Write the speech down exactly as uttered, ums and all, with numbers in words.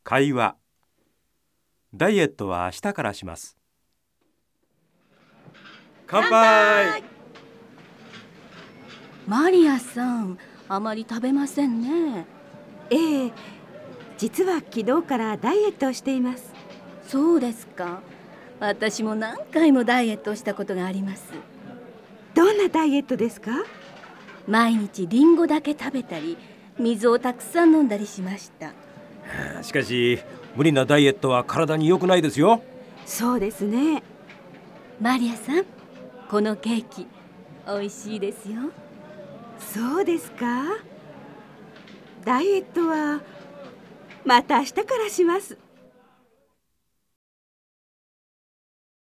会話。ダイエットは明日からします。乾杯。 マリアさん、あまり食べませんね。 ええ、実は昨日からダイエットをしています。 そうですか。私も何回もダイエットをしたことがあります。 どんなダイエットですか？ 毎日リンゴだけ食べたり、水をたくさん飲んだりしました。 しかし無理なダイエットは体に良くないですよ。 そうですね。 マリアさん、このケーキ美味しいですよ。 そうですか。ダイエットはまた明日からします。